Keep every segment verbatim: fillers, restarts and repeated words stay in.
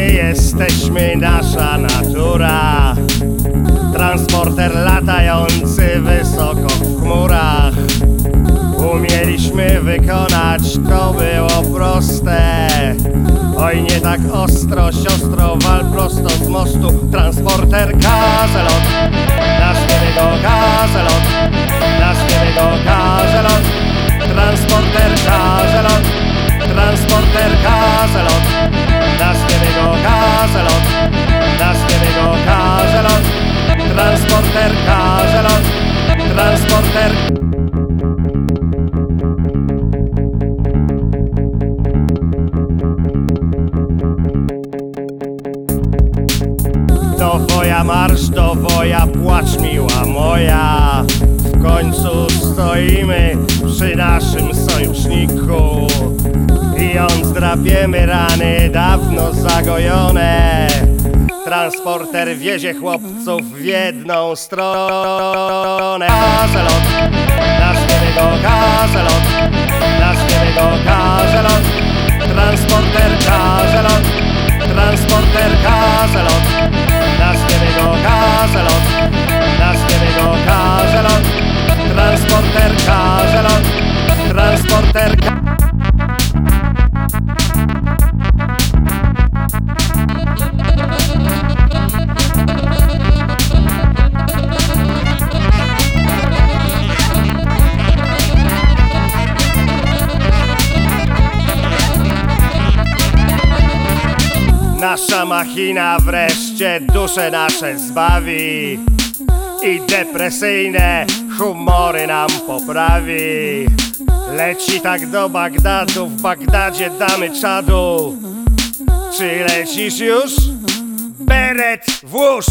My jesteśmy nasza natura, transporter latający wysoko w chmurach. Umieliśmy wykonać, to było proste. Oj, nie tak ostro, siostro, wal prosto z mostu. Transporter kazelot, nazwiemy go kazelot, nazwiemy go kazelot. Transporter kazelot, transporter kazelot, nazwiemy go kazelot, nazwiemy go kazelot. Transporter kazelot, transporter. Do woja marsz, do woja płacz, miła moja. W końcu stoimy przy naszym sojuszniku i on zdrapiemy rany dawno zagojone. Transporter wiezie chłopców w jedną stronę. Kazelot, nazwiemy go kazelot, nazwiemy go kazelot. Transporter kazelot, transporter kazelot, nazwiemy go kazelot, nazwiemy go kazelot. Transporter kazelot, transporter kazelot. Nasza machina wreszcie dusze nasze zbawi i depresyjne humory nam poprawi. Leci tak do Bagdadu, w Bagdadzie damy czadu. Czy lecisz już? Beret włóż!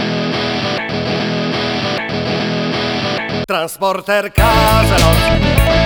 Transporter kazelot,